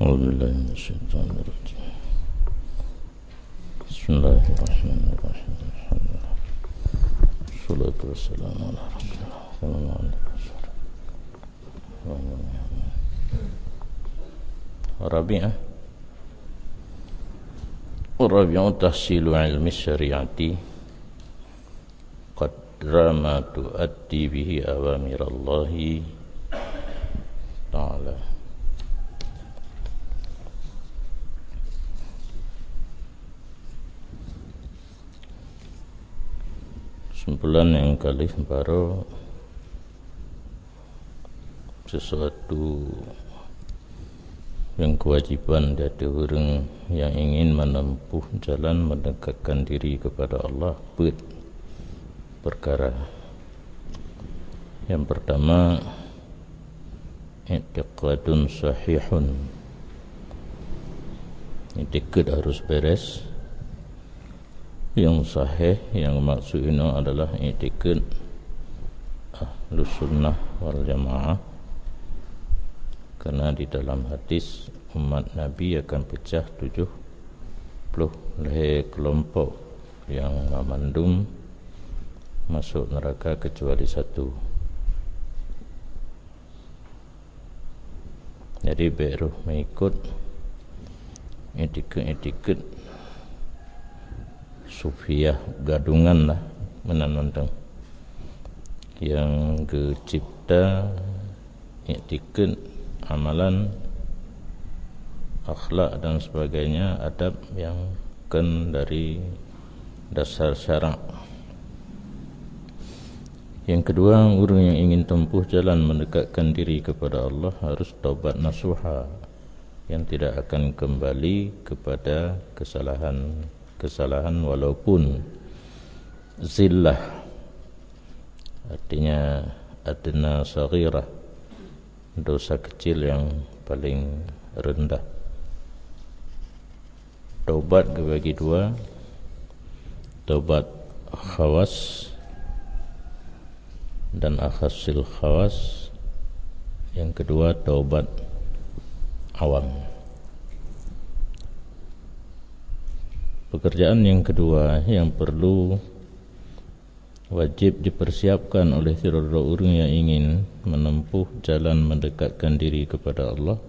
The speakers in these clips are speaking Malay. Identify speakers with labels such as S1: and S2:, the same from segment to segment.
S1: أعوذ بالله من الشيطان الرجيم. بسم الله الرحمن الرحيم. الحمد لله والصلاة والسلام على رسول الله صلى الله عليه وسلم. Rabi'ah tahsilu ilmi syariati qadra ma tuaddi bihi awamirallahi ta'ala. Kesimpulan yang kali baru sesuatu yang kewajiban dari orang yang ingin menempuh jalan mendekatkan diri kepada Allah perkara. Yang pertama, i'tiqadun sahihun. I'tiqad harus beres. Yang sahih, yang maksudnya adalah i'tiqad Ahlus Sunnah wal Jamaah. Karena di dalam hadis umat Nabi akan pecah 70 kelompok yang memandum masuk neraka kecuali satu. Jadi baru mengikut etikет sufiyah gadungan lah menanondang yang kecipta etikет amalan, akhlak dan sebagainya, adab yang kan dari dasar syarak. Yang kedua, orang yang ingin tempuh jalan mendekatkan diri kepada Allah harus taubat nasuha, yang tidak akan kembali kepada kesalahan walaupun zillah, artinya adna saghirah, dosa kecil yang paling rendah. Taubat dibagi dua, taubat khawas dan akhasil khawas. Yang kedua taubat awam. Pekerjaan yang kedua yang perlu wajib dipersiapkan oleh seluruh orang yang ingin menempuh jalan mendekatkan diri kepada Allah.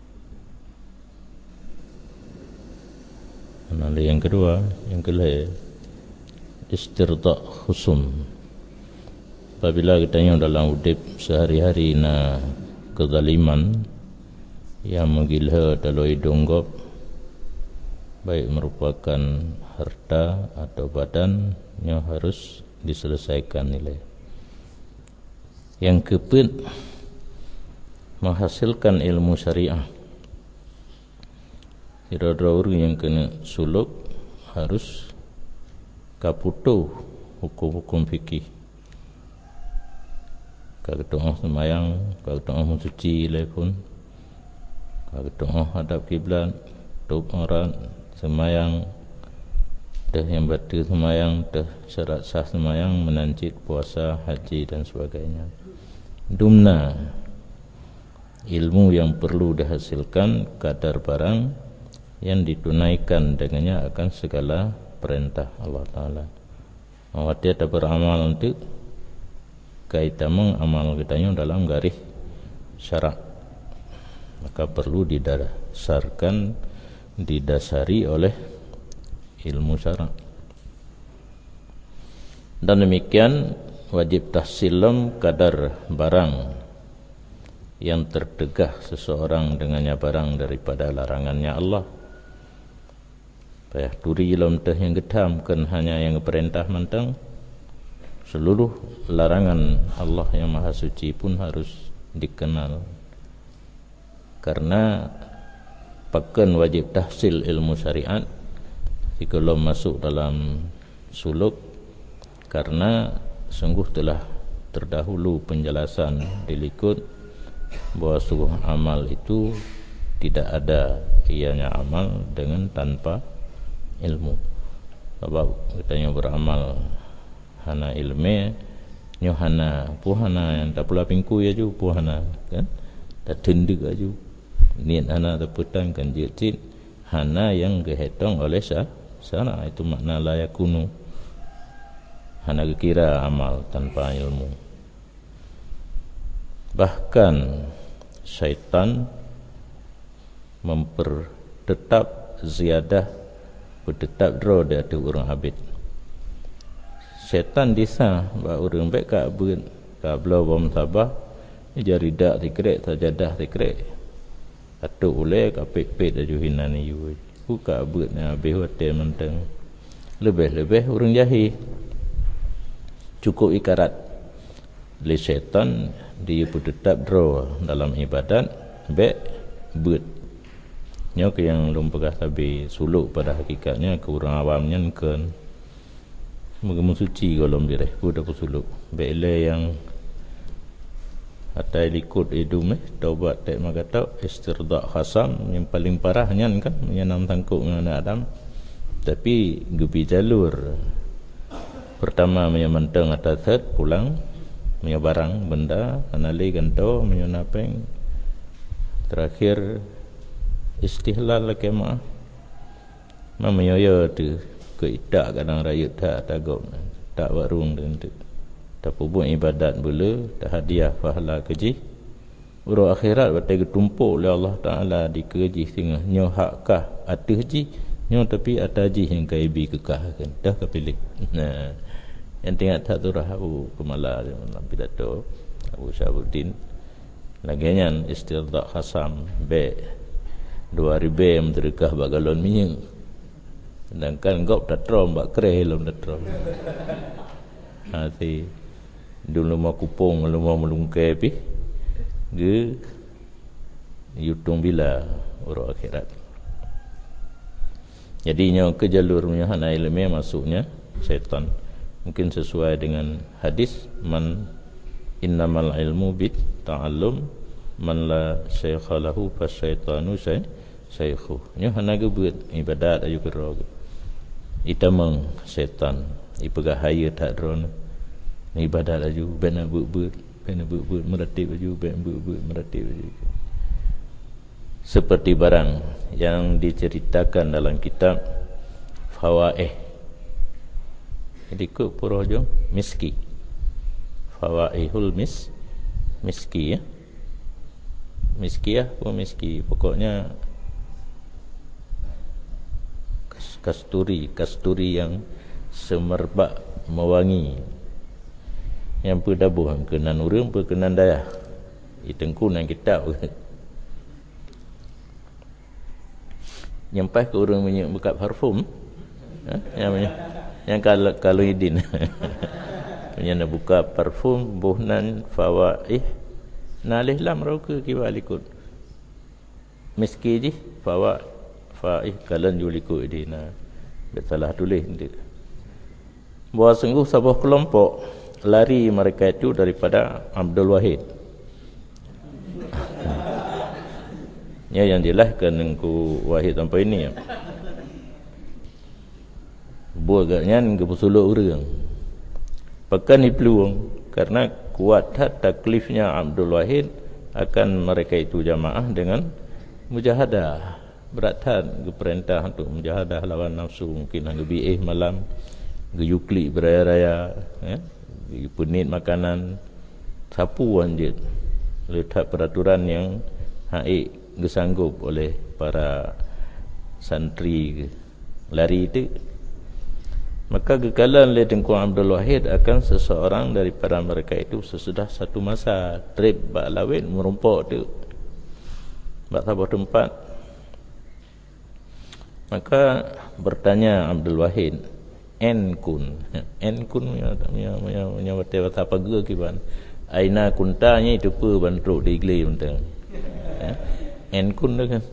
S1: Yang kedua, yang kelima, istirda' khusum. Apabila kita dalam hidup sehari-hari na kezaliman yang menggila dalam hidunggop, baik merupakan harta atau badan, yang harus diselesaikan nilai. Yang keempat, menghasilkan ilmu syariah. Tidak ada orang yang kena suluk harus kaputo hukum-hukum fikih. Kalau doa semayang, kalau doa mensuci pun, kalau doa hadap kiblat, doa orang semayang, dah yang batal semayang, dah syarat sah semayang, menancit puasa, haji dan sebagainya. Dumna ilmu yang perlu dihasilkan kadar barang yang ditunaikan dengannya akan segala perintah Allah Ta'ala. Awak ada beramal untuk kaitan mengamal kitanya dalam garis syarak, maka perlu didasari oleh ilmu syarak. Dan demikian wajib tahsilam kadar barang yang terdegah seseorang dengannya barang daripada larangannya Allah. Payah turi ilmu teh yang gedam kan hanya yang perintah mentang, seluruh larangan Allah yang maha suci pun harus dikenal. Karena pakan wajib tahsil ilmu syariat jika masuk dalam suluk, karena sungguh telah terdahulu penjelasan dilikut bahawa sungguh amal itu tidak ada ianya amal dengan tanpa ilmu. Sebab kita beramal hana ilmu, nyohana puhana yang tak pula pingku ya ju puhana kan, tak tendek aju niat anak teputan kan jecit hana yang kehetong oleh sana itu makna la yakunu hana kira amal tanpa ilmu. Bahkan syaitan mempertetap ziyadah bertetap draw dia tu orang habis. Syaitan disah ba orang baik ka beun ka blau bom tabah jari dak tikrek sajadah tikrek atau oleh ka pet-pet aju hinan yu buka beutnya habis hotel menteng lebih-lebih orang jahil cukup ikarat le syaitan dia bertetap draw dalam ibadat baik beut nya ke yang lum pegah tabi suluk pada hakikatnya ke orang awamnya kan muga suci golom direh budak suluk bele yang atai likut hidung taubat tak magatau istirda khasam yang paling parahnya kan menyenam tangkuk dengan Adam tapi gebi jalur pertama menyamantang atas pulang menyabarang benda anali ganto menyonapeng terakhir istihlal kemah mamayoyo tu ke idak kadang rayut tak tagok tak warung dan tu tak buat ibadat bela tak hadiah pahala keji urang akhirat batai getumpuk oleh Allah Taala di keji tengah nyo hakkah atih ji nyo tapi ataji yang kaibi kekahkan dah kepilih nah yang tengah tak turah Abu Kemala dalam pidato Abu Syabuddin laginya istirda khasam be 2000 menterikah bagalon minyak sedangkan gop tak trom bak kereh lom tak trom hati dulu mau kupung lu mau melungkai pi ge yutung bila urang akhirat jadinya ke jalurnya hana ilmu masuknya syaitan mungkin sesuai dengan hadis man innamal ilmu bit ta'allum man la syaikha lahu fasyaitanu syaikhu nya hana ge buat ibadat ayu kero itamang syaitan ipegah haya tak drone ibadat aju bena but meratib aju ben but meratib aju seperti barang yang diceritakan dalam kitab Fawaih ikut purojong miski Fawaihul miski ya miski ya miski pokoknya kasturi yang semerbak mewangi yang berdabuh kenan urang berkenan daya itengku nang kitab nyampai ke urang minyak buka parfum yang kalau idin punya nak buka parfum buhnan fawaih nalih lam rauke kiwalikut miski ji fawaih kalan julikut idina salah tulis nanti bahawa sungguh sebuah kelompok lari mereka itu daripada Abdul Wahid ya yang dilahkan ku Wahid sampai ini ya buat agaknya ke pesuluk orang pekan ni peluang karena kuat taklifnya Abdul Wahid akan mereka itu jamaah dengan mujahadah beratan ke perintah untuk mujahadah lawan nafsu mungkin hangga biih malam ke yukli beraya-raya ya punit makanan sapu anjit letak peraturan yang haik gesanggup oleh para santri lari itu maka kekalan oleh Tengku Abdul Wahid akan seseorang daripada mereka itu sesudah satu masa trip bak lawin merumpok tu bak sebuah tempat maka bertanya Abdul Wahid enkun punya wata apa ge kiban aina kuntanya itu pe bantruk di igli mentang enkun dah kan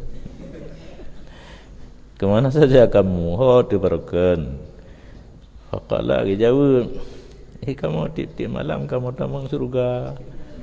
S1: kemana saja kamu tu barokan faqala ge jawab kamu tiap malam kamu tamang surga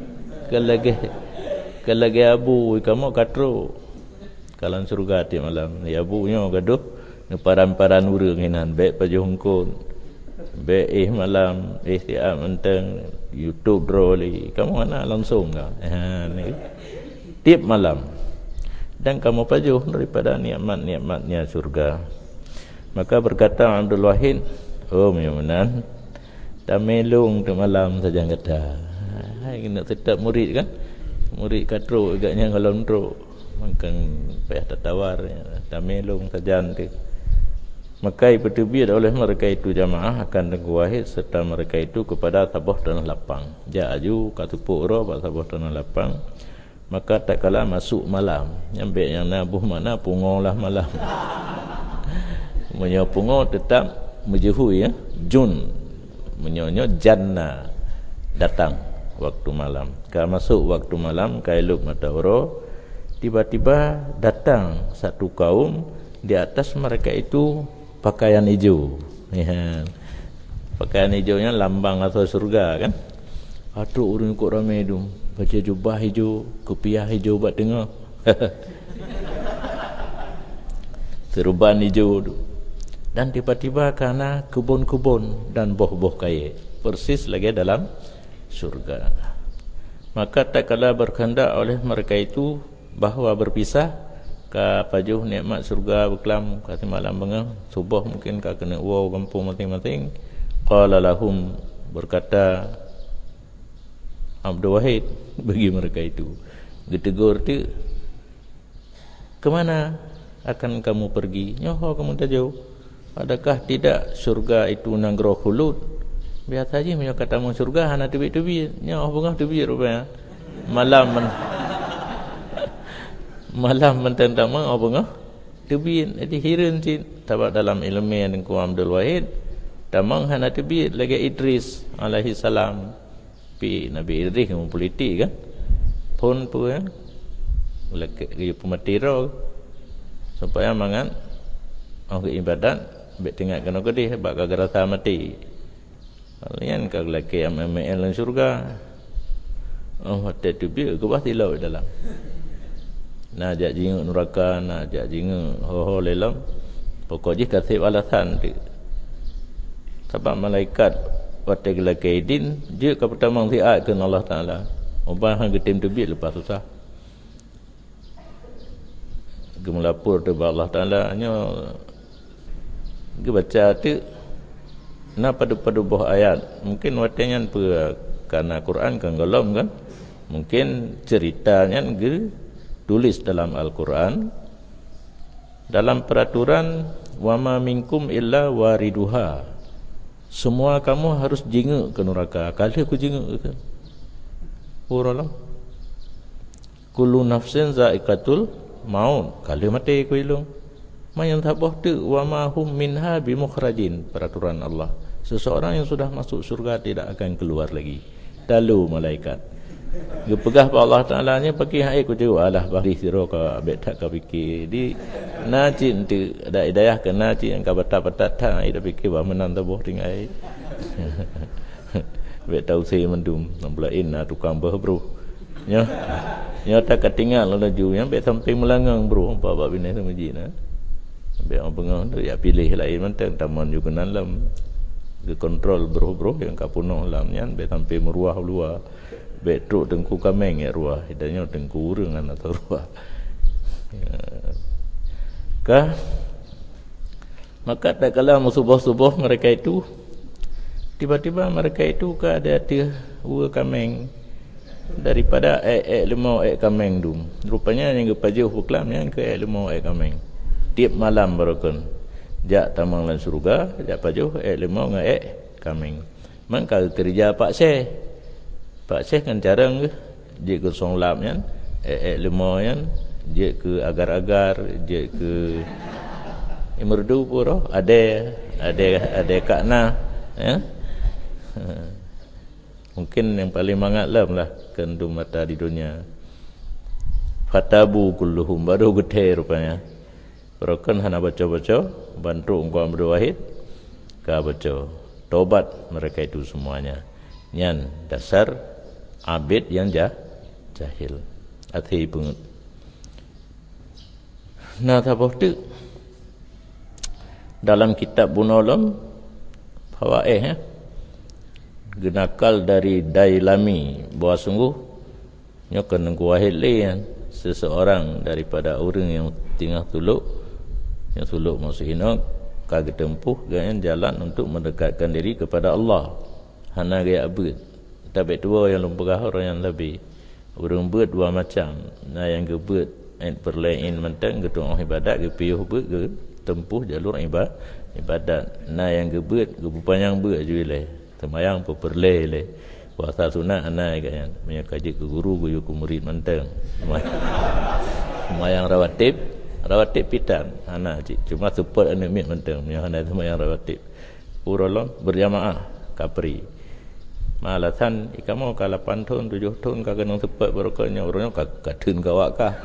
S1: kelage abu kamu katro kalan surga tiap malam ya abunya gaduh paran-paran urang hinan baik paju hongkong baik malam istiak menteng YouTube droli kamu mana langsung kan ni tiap malam dan kamu pajuh daripada nikmat-nikmatnya surga. Maka berkata Abdul Wahid, oh menan tamelung tu malam saja kata. Hai nak tetap murid kan? Murid katruk agaknya kalau ndruk makan payah tertawar tamelung saja nanti. Maka bertebiyat oleh mereka itu jamaah akan Tengku Wahid serta mereka itu kepada tabuh tanah lapang. Ja'aju katupuk ro pak tabuh tanah lapang. Maka tak kala masuk malam, nyampe yang nabuh mana pungolah malam. Menyopungo tetap menjehui ya, jun menyonyo janna datang waktu malam. Kalau masuk waktu malam kailuk mata oro, tiba-tiba datang satu kaum, di atas mereka itu pakaian hijau. Ya. Pakaian hijaunya lambang atau surga kan. Aduh orang ikut ramai tu, baca jubah hijau, kopiah hijau buat tengah. Serban hijau tu. Dan tiba-tiba karena kebun-kebun dan buah-buah kaya, persis lagi dalam surga. Maka tak kala berkehendak oleh mereka itu bahawa berpisah ka pajuh nikmat surga berkelam kata malam bengah subuh mungkin ka kena wow kampung masing-masing. Qala lahum, berkata Abdul Wahid bagi mereka itu, ditegur tu, kemana akan kamu pergi? Nyoho kamu tak jauh. Adakah tidak surga itu nanggro khulud? Biar saja punya kata mau surga hana tebik-tebik. Nyoho bengah tebik rupanya. Malam mententang apa bengah tebik. Jadi hirin cik tabak dalam ilmu yang dengku Abdul Wahid tamang hana tebik lagi Idris alaihi salam. Nabi Idris yang politik kan pun ya lagi pematiro supaya mangan orang ibadat bet tengah kena kedih bak garasa mati kalian kag laki MML dalam surga mati tu biar ke bah tilau dalam nak jak jinguk neraka nak jak jinguk ho lelam pokoknya kasih alasan tu sebab malaikat waktu gelakaidin dia ke pertama siat ke Allah Taala. Ubah hang getim tebik lepas susah. Gemelapur tu Allah Taala nya ge baca tu na pada buah ayat. Mungkin watenya per karena Quran kan golom kan. Mungkin ceritanya ge tulis dalam Al-Quran dalam peraturan wa ma minkum illa wariduha. Semua kamu harus jinguk ke neraka. Kali aku jinguk ke Puralah kullu nafsin za'iqatul maut. Kali mati aku ilung mayan tabah tu wa ma hum minha bimukhrajin. Peraturan Allah, seseorang yang sudah masuk surga tidak akan keluar lagi. Dalu malaikat gepegah pa Allah Taala nya pakai hai ku tu alah bari sira ka bet tak ka fikir di naci tu ada hidayah ke naci yang ka batat-batat tak ida fikir ba menan tabuh ringai bet tau sei mendum namblain tukang bah bro nya tak ketinggal laju yang bet sampai melangang bro apa bini sama jina bet orang pengah tu ya pilih lain mentang taman juga dalam ke kontrol bro yang ka punoh lamnya bet sampai meruah luar betruk tengku kameng ya ruah hidanya tengku urengan atau ruah ya. Kah maka tak kala subuh-subuh mereka itu tiba-tiba mereka itu ke ada dua kameng daripada lemau kameng tu rupanya yang kepajuh buklam yang ke lemau kameng tiap malam berokon jak tamang lan surga jak pajuh lemau ngan kameng mangka kerja Pak Syekh kan jarang ke dia ke song lap kan lemau kan dia ke agar-agar dia ke merdu pura ada kakna ya mungkin yang paling mangatlah lah kendu mata di dunia fatabu kulluhum baru gede rupanya perokan hana baca-baca bantu engkau Abdul Wahid ka baca tobat mereka itu semuanya nyan dasar abid yang jahil hati banget. Nah tabuh tu dalam kitab Bunolom Fawaih genakal dari Dailami bahawa sungguh nyo kena Wahid lain seseorang daripada orang yang tengah suluk, yang suluk maksud hina kagak tempuh dengan jalan untuk mendekatkan diri kepada Allah. Hana gaya abad tapi dua yang lumpur orang yang lebih orang buat dua macam. Nah yang gebet perlain mentang gedung ibadat ke piuh buat ke tempuh jalur ibadat. Nah yang gebet panjang buat juile semayang perlai le puasa sunat anai kan punya kaji ke guru ke murid mentang semayang rawatib pitan ana cuma support anak mik mentang punya ana semayang rawatib urolong berjamaah kapri malasan ikamu ka 8 tahun 7 tahun ka kena support barokahnya urangnya ka dun kawak ka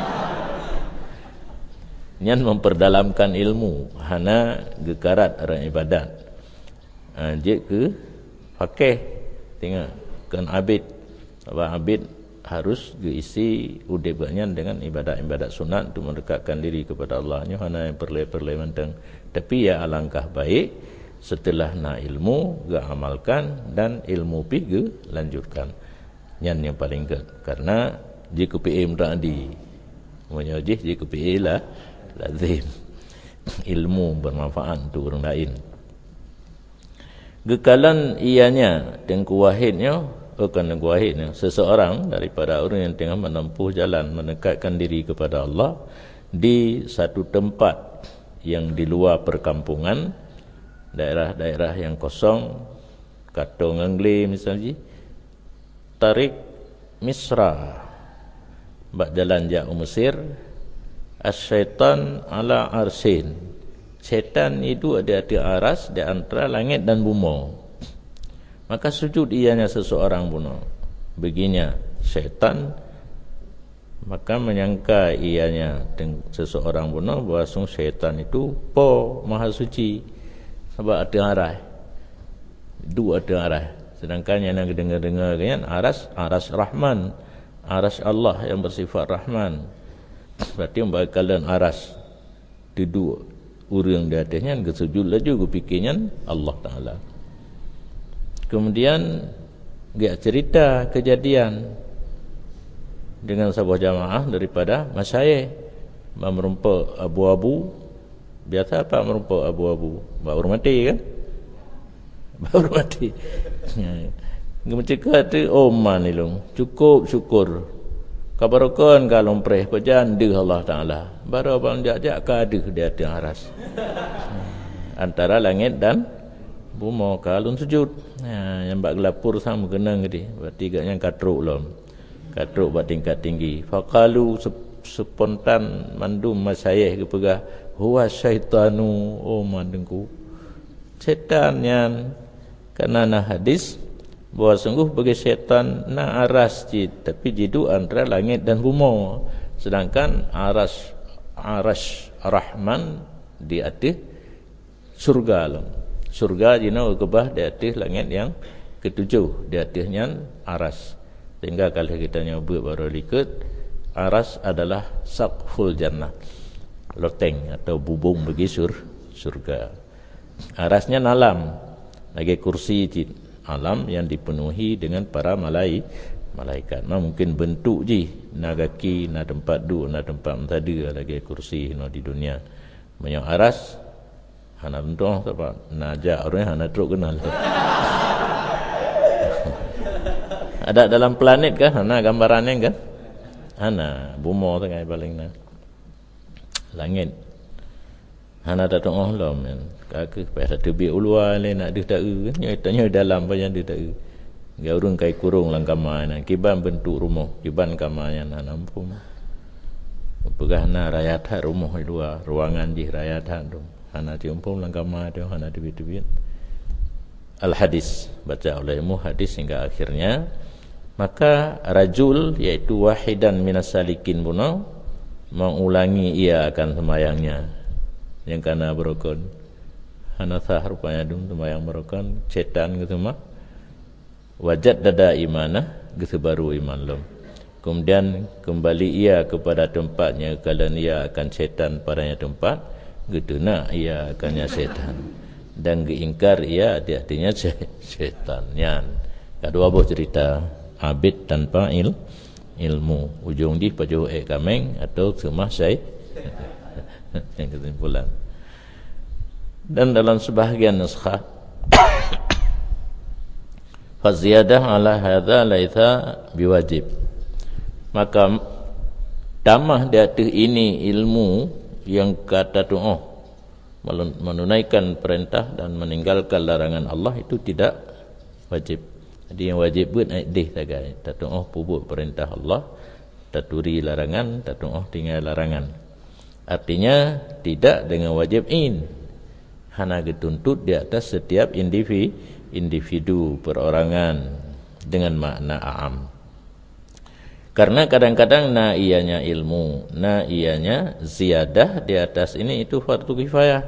S1: nyan memperdalamkan ilmu hana gekarat orang ibadat je ke fakih tengok kan abid apa abid harus diisi udibnya dengan ibadat-ibadat sunat untuk mendekatkan diri kepada Allah nya hana yang perle-perle mentang. Tapi ya alangkah baik setelah na ilmu ga amalkan dan ilmu pi ge lanjutkan. Yan yang paling ke karena jika PM tadi menyajih jika PM lah lazim ilmu bermanfaat untuk orang lain. Gekalan ianya dan kuwahidnya bukan kuwahidnya seseorang daripada orang yang tengah menempuh jalan mendekatkan diri kepada Allah di satu tempat yang di luar perkampungan, daerah-daerah yang kosong, Katong Angle misalnya, tarik Misra, bak jalan jauh Mesir, asyaitan ala arsin, setan itu ada di aras di antara langit dan bumi. Maka sujud ianya seseorang bunuh begininya syaitan, maka menyangka ianya seseorang bunuh bahawa syaitan itu maha suci sebab ada arah dua ada arah, sedangkan yang dengar-dengar kan aras Rahman, aras Allah yang bersifat Rahman, berarti membakalan aras di dua orang di atasnya kesujud laju kupikirnya Allah Ta'ala. Kemudian dia cerita kejadian dengan sebuah jamaah daripada masyayikh merumpa abu-abu. Biasa apa merumpa abu-abu? Baru mati kan? Baru mati. Macam kata man ilung cukup syukur. Kabarokon kalau preh pejanda Allah Taala. Baru abang jak-jak kada dia di aras. Antara langit dan bumi kalun sujud. Yang bak gelapur sama kenang dia. Berarti agaknya katruk lom. Katruk buat tingkat tinggi. Faqalu spontan mandum masyayikh ke pegah huwa syaitanu mandengku. Setan yang kerana hadis bahawa sungguh bagi syaitan na aras jid, tapi jidu antara langit dan bumi, sedangkan aras Rahman di atas surga lah. Surga jina kebah di atas langit yang ketujuh, di atasnya aras. Sehingga kalau kita nyoba baru ikut, aras adalah saqful jannah, loteng atau bubung bagi surga. Arasnya alam, lagi kursi jid, alam yang dipenuhi dengan para malaikat. Mungkin bentuk je, na kaki, na tempat duduk, na tempat mentada lagi kursi no di dunia. Banyak aras hana bentuk apa? Na ajak orang hana teruk kenal. Ada dalam planet kan? Hana gambarannya kan? Hana bumi tu kan paling na langit. Hana tak tahu Allah men. Kaki pasal tebi ulua le nak dia tak kan? Nyatanya dalam banyak dia tak. Gak urung kai kurung lang kamar kiban bentuk rumah, kiban kamar yang nampung. Pegah na rakyat hak rumah luar, ruangan di rakyat hak tu. Hana tiumpung lang kamar tu, hana tebit-tebit. Al-hadis baca olehmu hadis hingga akhirnya. Maka rajul iaitu wahidan minas salikin bunau mengulangi ia akan semayangnya yang kana berokon. Hana sah rupanya dum semayang berokon, setan gitu mah. Wajad dada imanah gitu baru iman lom. Kemudian kembali ia kepada tempatnya kalau ia akan setan padanya tempat gitu nak ia akannya setan dan geingkar ia artinya setan. Yan kedua buah cerita abid tanpa ilmu. Ujung di pajuh kameng atau semah syai yang kesimpulan. Dan dalam sebahagian naskah faziyadah ala hadza laitha biwajib, maka tambah di atas ini ilmu yang kata doa menunaikan perintah dan meninggalkan larangan Allah itu tidak wajib. Jadi yang wajib buat deh tagai doa pupuk perintah Allah, taturi larangan, doa tinggal larangan. Artinya tidak dengan wajib hana dituntut di atas setiap individu perorangan dengan makna a'am. Karena kadang-kadang ianya ilmu, ianya ziyadah di atas ini itu fardu kifayah.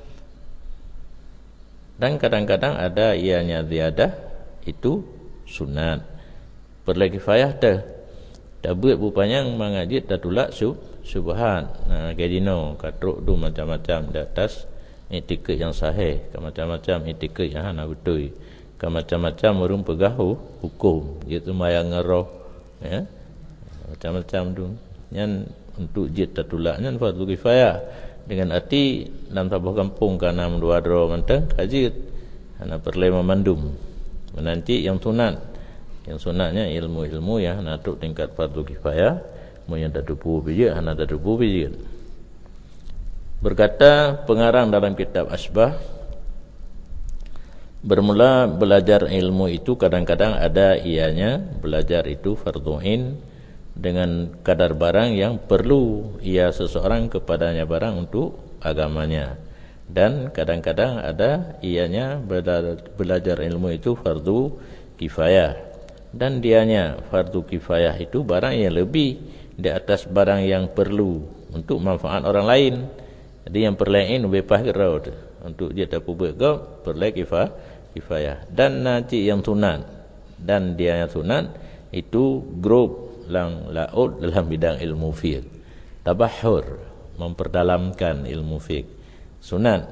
S1: Dan kadang-kadang ada ianya ziyadah itu sunat. Fardu kifayah dah buat rupanya mengajit datulak subhan. Gadino katruk tu macam-macam di atas etiket yang sahih, macam-macam etiket yang hana betul, macam-macam orang pegahu hukum, iaitu mayang ngeroh, ya, macam-macam tu. Yang untuk jid tatulaknya fardu kifayah dengan arti dalam tabuh kampung kana mendua dro mentang kajit hana perlu memandum menanti yang sunatnya ilmu-ilmu yang natuk tingkat fardu kifayah mu yang datupu biji hana datupu biji. Berkata pengarang dalam kitab Asbah, bermula belajar ilmu itu kadang-kadang ada ianya belajar itu fardhu'in dengan kadar barang yang perlu ia seseorang kepadanya barang untuk agamanya, dan kadang-kadang ada ianya belajar ilmu itu fardu kifayah, dan dianya fardu kifayah itu barang yang lebih di atas barang yang perlu untuk manfaat orang lain. Jadi yang perlain bebas gerau untuk dia tak buat kau perlu kifayah. Dan nanti yang sunat dan dia yang sunat itu grup laut dalam bidang ilmu fiqh. Tabahur, memperdalamkan ilmu fiqh. Sunat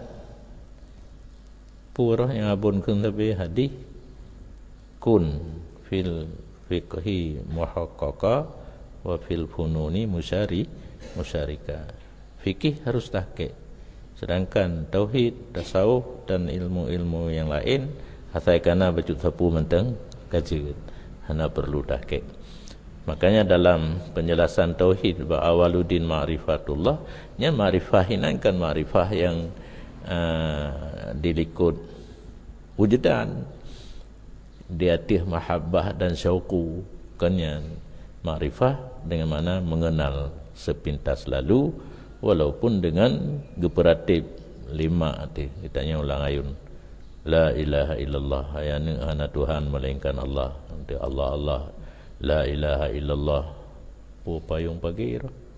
S1: purah yang abun kun tapi hadis kun fil fiqhi muhaqqaqa wa fil fununi musyarika. Fikih harus tahqiq. Sedangkan tauhid, tasawuf dan ilmu-ilmu yang lain hasaikana bacut sapu menteng kaji hana perlu tahqiq. Makanya dalam penjelasan tauhid ba awaluddin ma'rifatullah nya ma'rifah hinangkan ma'rifah yang dilikut wujudan diatih mahabbah dan syauqu kannya ma'rifah dengan mana mengenal sepintas lalu walaupun dengan geperatip 5 hati. Ditanya ulang ayun la ilaha illallah, ayana hana Tuhan melainkan Allah. Nanti Allah la ilaha illallah payung pagi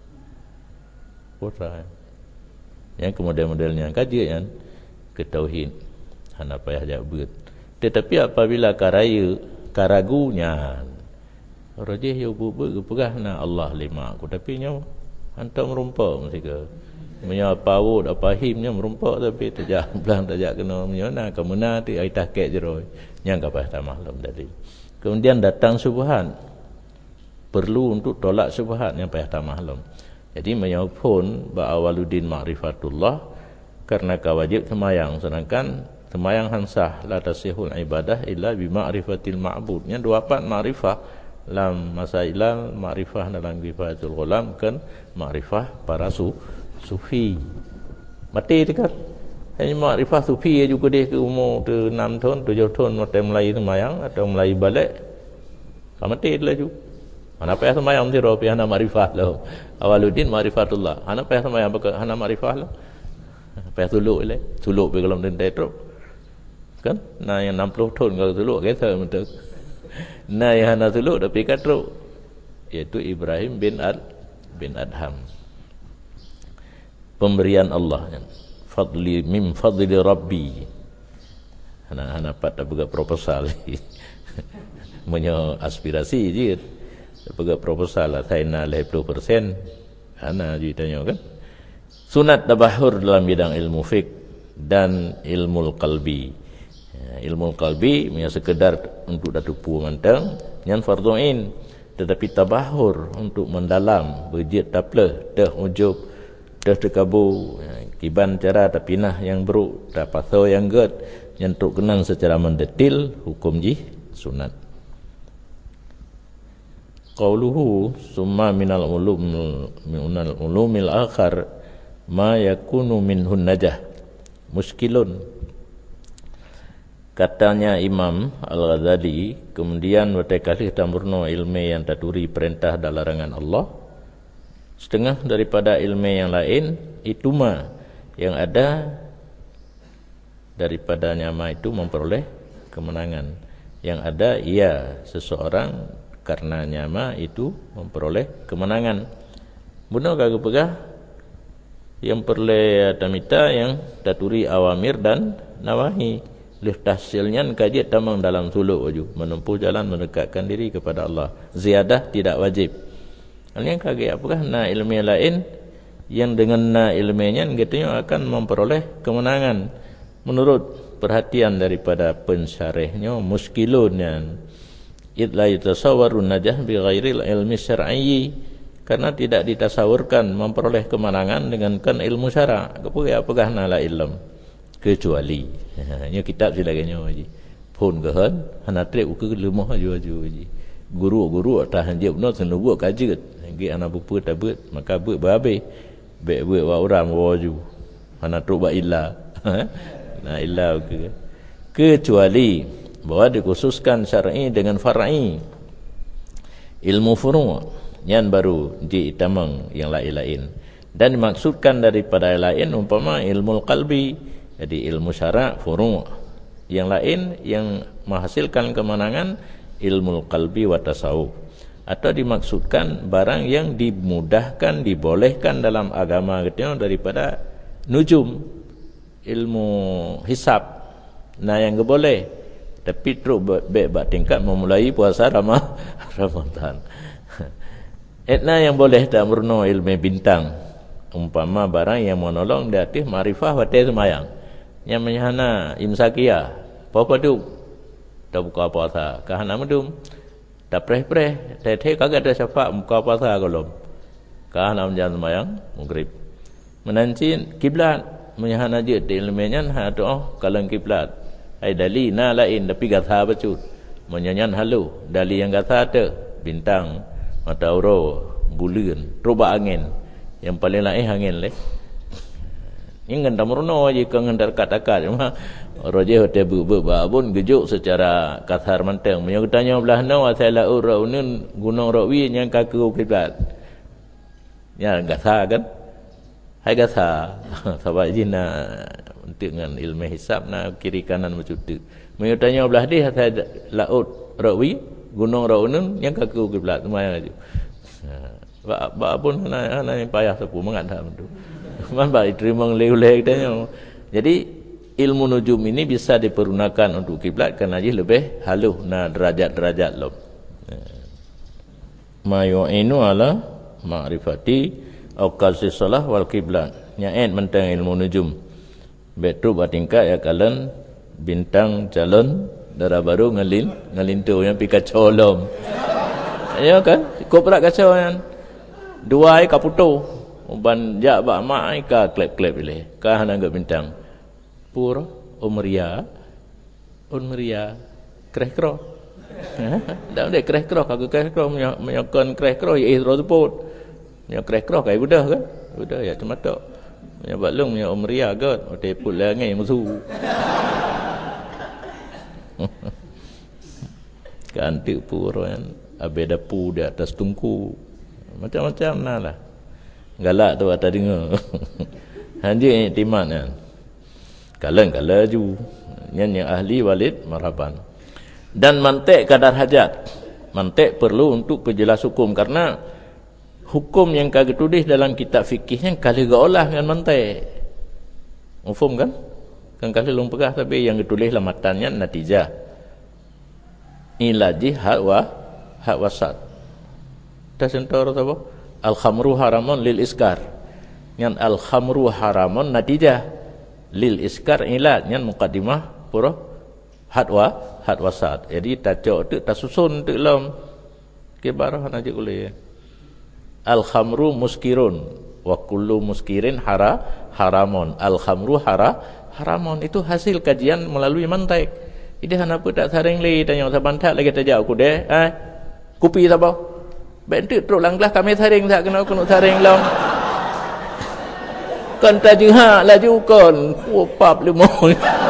S1: putra yang kemudian-modelnya kaji kan ke tauhid hana payah jabut. Tetapi apabila karagunya rajih yo pegah na Allah 5 aku tapi nya hantar merumpak mesti ke punya pawut apa himnya merumpak tapi tajak belang tajak kena menyona kemana ti ai tahqiq jero yang kapah maklum tadi. Kemudian datang subhan perlu untuk tolak subhan yang payah maklum. Jadi menyapun ba awaluddin ma'rifatullah karena kawajib semayang, sedangkan semayang hansah la tasihul ibadah illa bi ma'rifatil ma'bud. Nya dua part ma'rifah dalam masailah ma'rifah dalam kifayatul ghulam kan ma'rifah para sufi mati dekat hanya ma'rifah sufi juga dia ke umur 6 tahun 7 tahun mati mulai semayang atau mulai balik mati laju mana payah semayang mesti roh payah ma'rifah lah awaluddin ma'rifatullah mana payah semayang hana ma'rifah lah payah tuluk pergi kalau mendentai teruk kan yang 60 tahun kalau tuluk kata mentek yang hana tuluk tapi katruk yaitu Ibrahim bin Adham. Pemberian Allah fadli min fadli rabbi hana pat buka proposal menyo aspirasi je buka proposal lah saina 50% hana ditanya kan. Sunat tabahur dalam bidang ilmu fiqh dan ilmu qalbi. Ilmu qalbi punya sekedar untuk datupu mantang yang fardhu'in tetapi tabahur untuk mendalam berjit tapleh dah ujub dah terkabur kiban cara tapi nah yang buruk dah pasal yang good yang tuk kenang secara mendetil hukum ji sunat. Qauluhu summa minal ulumil akhar ma yakunu minhun najah muskilun. Katanya Imam Al-Ghazali, kemudian watakali tamurno ilmu yang taturi perintah dan larangan Allah, setengah daripada ilmu yang lain itu mah yang ada daripada nyama itu memperoleh kemenangan. Yang ada ia seseorang karena nyama itu memperoleh kemenangan. Benar kagak pegah yang perle tamita yang taturi awamir dan nawahi. Tahsilnya kaji tamang dalam suluk waju menempuh jalan mendekatkan diri kepada Allah. Ziyadah tidak wajib. Yang kaget apakah na ilmu lain yang dengan na ilmunya katanya akan memperoleh kemenangan. Menurut perhatian daripada pensyarihnya muskilunnya idla yatasawwarun najah bi ghairil ilmi syar'i, karena tidak ditasawurkan memperoleh kemenangan dengan kan ilmu syara'. Apakah na la ilm kecuali nya kitab silaganya haji pun gahan hanatrek ke lemah aju haji guru tahan dia benar senubuh kajet gi anak bupu tabut maka buat babe buat wa orang waju hanatruk ba illa nah illa kecuali bahwa dikhususkan syar'i dengan far'i. Ilmu furu' yang baru ditamang yang lain-lain dan dimaksudkan daripada lain umpama ilmu qalbi. Jadi ilmu syara' furu', yang lain yang menghasilkan kemenangan ilmu qalbi wa tasawuf, atau dimaksudkan barang yang dimudahkan dibolehkan dalam agama gitu daripada nujum, ilmu hisab. Nah yang enggak boleh tapi terus bak tingkat memulai puasa Ramadan. Etna yang boleh tak murno ilmu bintang, umpama barang yang menolong di atas ma'rifah wa semayang. Yang menyahana imsakiyah apa tu tak buka puasa kahana medum tak preh teh kagak ada syafa' buka puasa golom kahana menjalan sembahyang maghrib menanci kiblat menyahana je di ilmunya ha doa kalang kiblat ai dali na lain tapi gatha bacu menyanyan halu dali yang gatha te bintang mata auro bulan roba angin yang paling lain angin leh ingin tamurno je kengendar kata-kata mah roje hote babun gejuk secara kasar manteng menyangkutanya belah no asala uraunun gunung rawi yang kaku kiblat ya gasa kan hai gasa sabab jina dengan ilmu hisab na kiri kanan macam tu menyangkutanya belah di asal laut rawi gunung raunun yang kaku kiblat semua aja babun ana yang payah sepu mengadap tu man baik terima leh katanya. Jadi ilmu nujum ini bisa dipergunakan untuk kiblat kerana dia lebih haluh na derajat-derajat loh. Ma yu'inu ala ma'rifati awqati salah wal kiblat. Nyaen mentang ilmu nujum. Betu batingkat ya kalian bintang calon darah baru ngelintu yang pi kacolom. Ya kan? Kau pernah kacau kan? Dua ai kaputo. Uban jak bak mai ka klep-klep ile ka hana gak bintang pur umria kreh-kro dak de kreh-kro kagak kreh-kro menyokon kreh-kro ya isro sebut nya kreh-kro kai budah kan budah ya cuma tok nya balung nya umria got ote pul langai musuh ganti pur kan abeda pu di atas tungku macam-macam nah lah galak tu atas dengar hanya iktimat kan kalang-kalang ju yang ahli walid marhaban. Dan mantik kadar hajat, mantik perlu untuk perjelas hukum, karena hukum yang kagak tulis dalam kitab fikihnya kali gak olah dengan mantik mufhum kan kali belum pegah tapi yang ditulis lamatannya natijah ilaji hak wasat dah sentor apa al-khamru haramun lil iskar yang al-khamru haramun natijah lil iskar ilat yang muqaddimah pura had wasat. Jadi tajok tu tak susun tu lam Kibarah aja boleh. Al-khamru muskirun wa kullu muskirin haramun. Al-khamru haramun. Itu hasil kajian melalui mantik. Ini kenapa tak saring li tanya sabantat lagi tajak aku deh. Kopi apa? Bentuk teruk lang kelas kami saring tak kena aku nak saring long. Kan tajha laju kon. Pap lemon.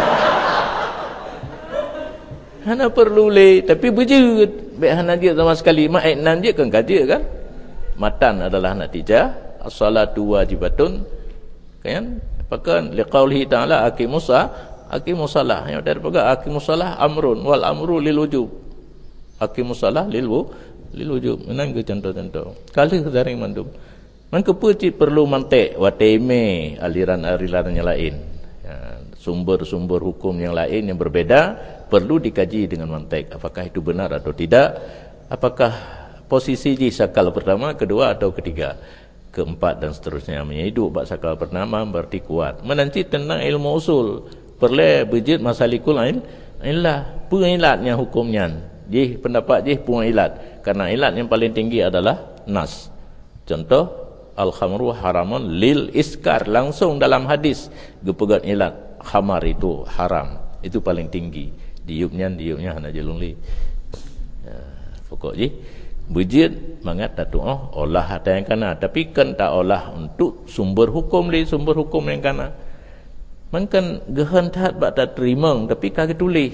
S1: Hana perlu li tapi berjut. Baik hana dia sama sekali mak nan dia kan kaji kan? Matan adalah natijah as-salatu wajibatun kan pakan liqaulihi ta'ala aqimussalah yang daripada aqimussalah amrun wal amru lil wujub aqimussalah lil wujub menang ke contoh-contoh kali dari mandum maka perlu mantik wateme aliran-aliran yang lain ya, sumber-sumber hukum yang lain yang berbeda perlu dikaji dengan mantik apakah itu benar atau tidak apakah posisi di sakal pertama, kedua atau ketiga, keempat dan seterusnya. Hidup bak sakal pertama berarti kuat. Menanti tentang ilmu usul, perlu berjit masalikul illah, pengilatnya hukumnya. Jih pendapat jih pengilat. Karena ilat yang paling tinggi adalah nas. Contoh al-khamru haramun lil iskar langsung dalam hadis gepegat ilat khamar itu haram. Itu paling tinggi. Diupnya hana jelungli. Ya, pokok jih Bujit mangat tak olah hata yang kana tapi kan tak olah untuk sumber hukum yang kana. Mangkan gehan tat bak tak terima tapi kagak tulis.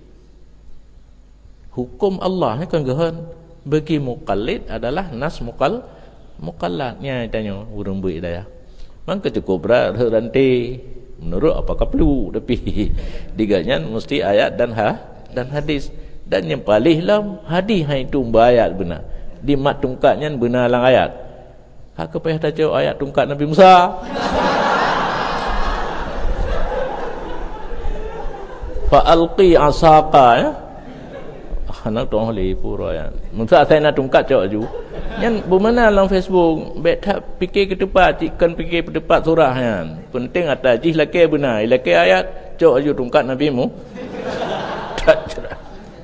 S1: Hukum Allah kan gehan bagi muqallid adalah nas muqalladnya tanya urang buik daya. Mangka cukup berat ranti menurut apakah perlu tapi diganya mesti ayat dan hadis. Dan yang paling lam hadis itu bayat benar. Di mat tungkatnya benar lang ayat. Hak kepayah tajuk ayat tungkat Nabi Musa. Fa alqi asaka ya. Anak tu ahli pura ya. Musa saya nak tungkat cok ju. Yang bermana lang Facebook, bet tak fikir ke depan, cikkan fikir ke depan surah kan. Penting atas jih laki benar, laki ayat cok ju tungkat Nabi mu. Tak cerah.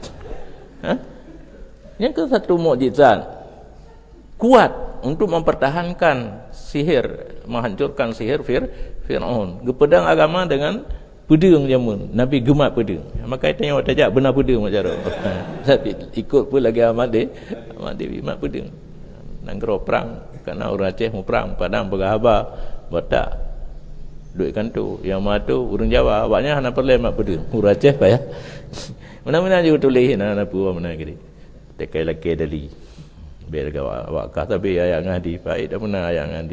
S1: Yang ke satu mukjizat kuat untuk mempertahankan sihir, menghancurkan sihir Fir'aun. Gepedang agama dengan pedang jamun. Nabi gemat pedang. Maka itu yang tajak benar pedang macam tu. Tapi ikut pun lagi Ahmad di gemat pedang. Nanggro perang kerana orang Aceh mau perang padang bergahabar batak duit kantu yang matu urang Jawa awaknya hana perlu mak pedang. Orang Aceh payah. Mana-mana juga tulis nak buat mana gini. Tekai laki dali. Biar awak kata tapi ayat ngadi baik dah pernah ayat ngadi.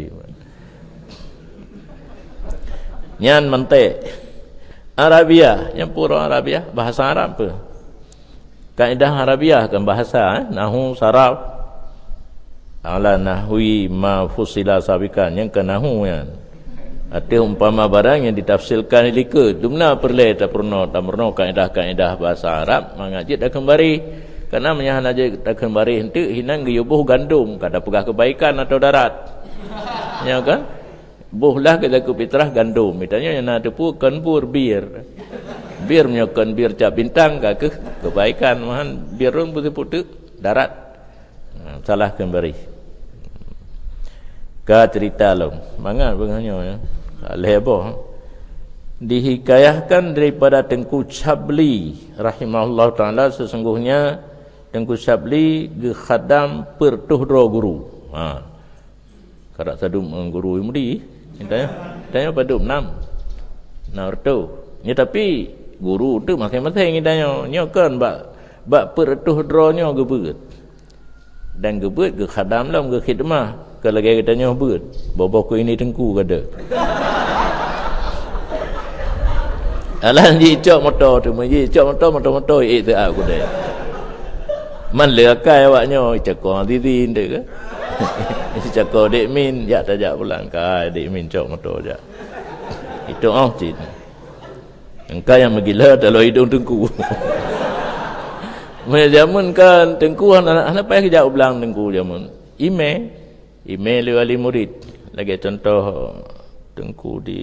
S1: Nyan mentek Arabia, yang pura Arabia bahasa Arab apa? Kaedah Arabia kan bahasa nahwu saraf ala nahwi ma fusila sabikan yang ke nahwu kan. Ada umpama barang yang ditafsirkan ilika itu benar perlu tak pernah kaedah-kaedah bahasa Arab mengajak dah kembali. Karena menyahan aja tak kembali hentik hinang geyubuh gandum kada pegah kebaikan atau darat. Ya kan? Buhlah kita ku fitrah gandum. Mitanya yang ada pu kanbur bir. Bir menyokan bir cap bintang ke kebaikan mahan bir rung putih-putih darat. Salah kembali. Ka cerita long. Mangat benganyo ya. Leboh. Dihikayahkan daripada Tengku Syabli rahimahullah taala sesungguhnya Tengku Syabli ge khadam pertuhdro guru. Karak sadum guru mudi tanya pada 6. Narto. Ya tapi guru tu masing-masing tanya. Nya kan bak pertuhdro nya gebet. Dan gebet ge khadam lam ge khidmah. Kalau lagi tanya bet. Bobo ko ini Tengku kada. Alah ji cok motor tu, ji cok motor itu aku dah. Man lekai awaknya cakap diri ndak ke? Cakap dek min jak tajak pulang kai dek min cok motor jak. Itu cin. Engkau yang menggila dalam hidung Tengku. Mana zaman kan Tengku anak payah kejap ulang Tengku zaman. Email wali murid. Lagi contoh Tengku di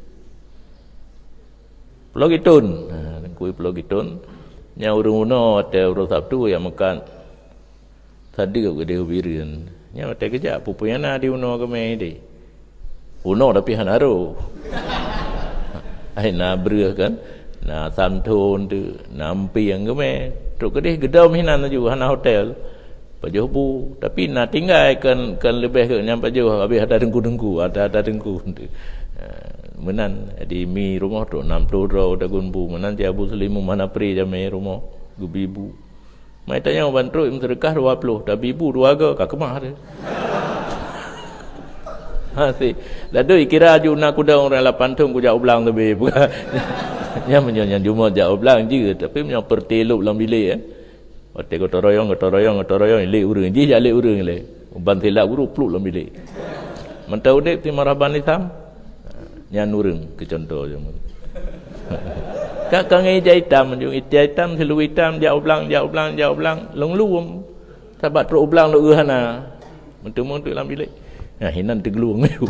S1: Pulau Gitun. Tengku Pulau Gitun. Yang urung ada urung Sabtu yang makan Tadi kau dia birin. Nya mata kejap pupuyana di uno ke mai di. Uno tapi hanaro. Ai na breu kan. Na tam thon tu nampi yang ke mai. Tok ke dia gedam hinan ju hana hotel. Pajuh bu tapi na tinggal kan lebih ke nyampai jauh habis ada dengku ada dengku. Menan di mi rumah tu 60 ro dagun bu menan dia abu selimu mana pri jamai rumah gubibu. Mai tanya bantu im sedekah 20 tapi ibu 2 ga ka kemah dia. Ha si ladoi kira aju nak kuda orang 8 tung ku jau belang lebih bukan. Nya menyan cuma jau belang je tapi menyan perteluk dalam bilik Ote ko toroyong le urang ji ja le urang le. Ban telak guru pluk dalam bilik. Mentau dek ti maraban hitam. Nyan urang ke contoh je. Kak kangai jaitam ju jaitam selu hitam jau belang long luum. Sabat ro belang lo hana. Mentu dalam bilik. Ya hinan tegluang eu.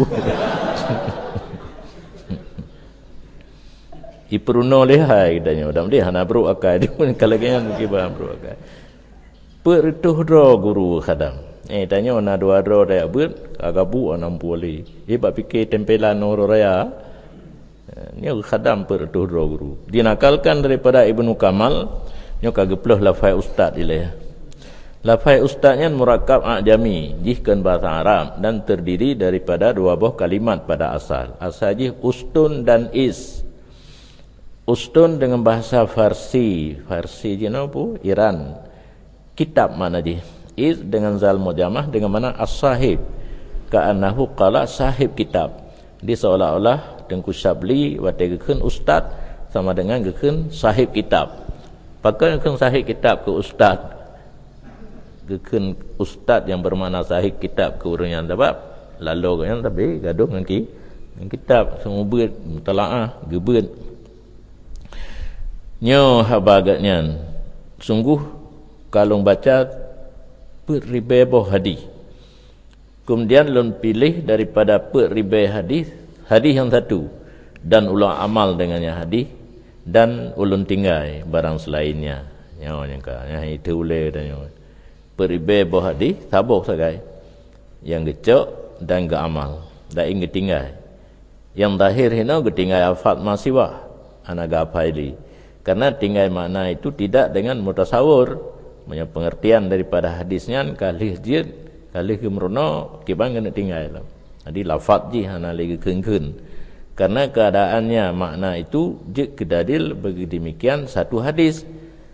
S1: Iperuno lehai katanya dam dia hana bro akai dia pun kalau kan kibah bro akai pertuh dro guru khadam tanya na 2 dro dah beut agabu 60 bab fikir tempelan oro raya ni khadam pertuh dro guru dinakalkan daripada Ibnu Kamal nyo kageploh lafai ustaz ile lafai ustaznya murakkab ajami jihkan bahasa Arab dan terdiri daripada 2 buah kalimat pada asal jih ustun dan is. Ustun dengan bahasa Farsi je apa? Iran. Kitab mana je? Iz dengan zal mujamah dengan mana as-sahib. Ka'annahu qala sahib kitab. Dia seolah-olah Tengku Syabli wategekeun ustaz sama dengan gekeun sahib kitab. Pakai gekeun sahib kitab ke ustaz. Gekeun ustaz yang bermakna sahib kitab ke urang yang dapat lalu yang tapi gaduh dengan kitab semua beut mutalaah gebeut. Nyo habagatnya sungguh kalau baca peribai hadis kemudian lun pilih daripada peribai hadis yang satu dan ulang amal dengannya hadis dan ulun tinggal barang selainnya nyo yang itu uleh dan nyo peribai hadis sabuk sagai yang gecok dan ge amal dak ingat tinggal yang zahir hina ge tinggal afat masiwah anaga faili. Karena tinggal makna itu tidak dengan mutasawur, punya pengertian daripada hadisnya kalih jid, kalih gemrono kibang kena tinggal. Jadi lafaz ji hana lagi keun. Karena keadaannya makna itu jid kedadil bagi demikian satu hadis.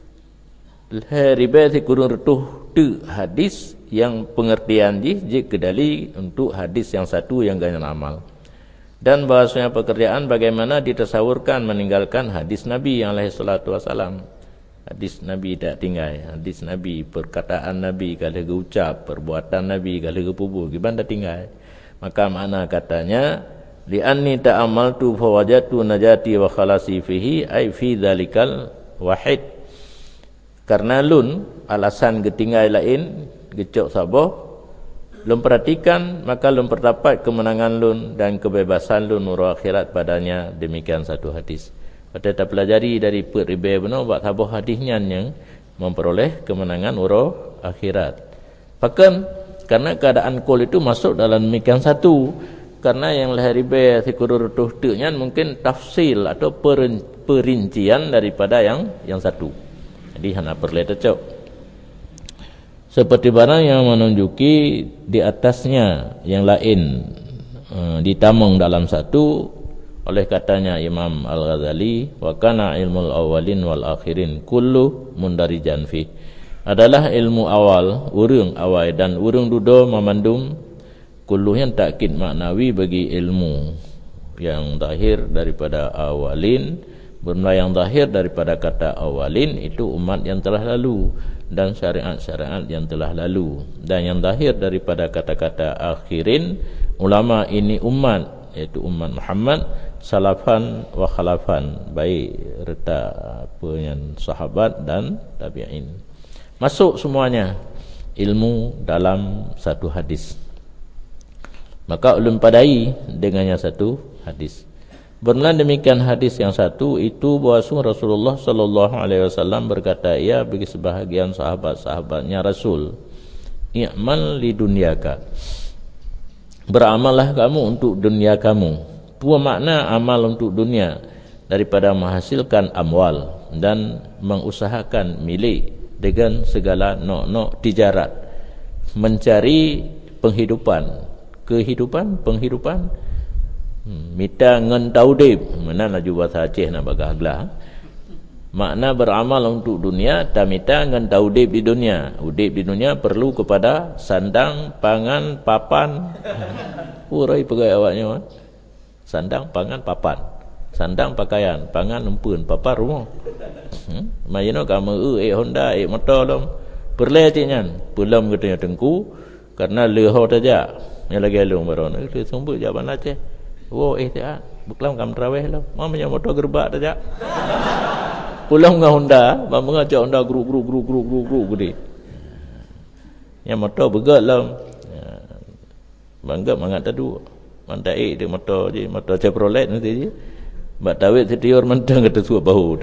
S1: Riba kurun retuh tu hadis yang pengertian ji jid kedali untuk hadis yang satu yang ganyan amal. Dan bahasanya pekerjaan bagaimana ditasawurkan meninggalkan hadis Nabi yang alaihi salatu wasalam. Hadis Nabi tak tinggal, hadis Nabi, perkataan Nabi, kalau ucap, perbuatan Nabi, kalau pubuh, gimana tinggal. Maka makna katanya li'anni ta'amaltu fawajatu najati wa khalasi fihi ay fi dzalikal wahid. Karena lun alasan ketinggal lain gecok saboh lun perhatikan maka lun terdapat kemenangan lun dan kebebasan lun nuru akhirat padanya demikian satu hadis. Pada kita pelajari dari peribai benar buat sabuh hadisnya yang memperoleh kemenangan nuru akhirat. Bahkan karena keadaan kol itu masuk dalam demikian satu. Karena yang lahiribai sikurur tuhtunya mungkin tafsil atau perincian daripada yang satu. Jadi hana perlu tercok. Seperti barang yang menunjuki di atasnya yang lain ditamung dalam satu oleh katanya Imam Al-Ghazali wa kana ilmul awalin wal akhirin kullu mundarijan fi adalah ilmu awal urang awal dan urang dudo memandum kullu yang takkid maknawi bagi ilmu yang zahir daripada awalin bermula yang zahir daripada kata awalin itu umat yang telah lalu dan syariat-syariat yang telah lalu dan yang zahir daripada kata-kata akhirin ulama ini umat iaitu umat Muhammad salafan wa khalafan baik reta yang sahabat dan tabi'in masuk semuanya ilmu dalam satu hadis maka ulun padai dengannya satu hadis. Bermula demikian hadis yang satu itu bahwa Rasulullah sallallahu alaihi wasallam berkata ia bagi sebahagian sahabat-sahabatnya Rasul i'mal li dunyaka, beramallah kamu untuk dunia kamu. Apa makna amal untuk dunia? Daripada menghasilkan amwal dan mengusahakan milik dengan segala nok-nok tijarat, mencari penghidupan mita ngan taudib, mana laju bahasa Aceh nak bagahlah. Makna beramal untuk dunia tamita ngan taudib di dunia. Udib di dunia perlu kepada sandang, pangan, papan. Urai pegai awaknya. Sandang, pangan, papan. Sandang pakaian, pangan empun, papan rumah. Mayano kamu Honda, motor lom. Perle ciknyan, pulam katanya tengku karena leho saja. Yang lagi alung baron. Itu sumber jawaban Aceh. Oh tak. Beklam kam terawih lah. Mamanya motor gerbak saja. Pulang dengan Honda, mengajak Honda gru gede. Yang motor begat lah. Bangga mangat tadu. Mandai dia motor je, motor Chevrolet nanti je. Bak tawit setior mentang kata suap bahu.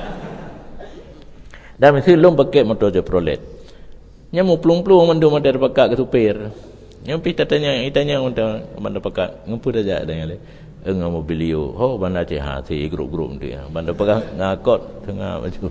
S1: Dan mesti lom pakai motor Chevrolet. Nya mu plung-plung mandu mandar pakak ke supir. Yang pi tanya mandar pakak ngumpu dah ada yang lain. Enggak mobilio, oh bandar Aceh si grup dia, bandar pegang ngakot tengah baju.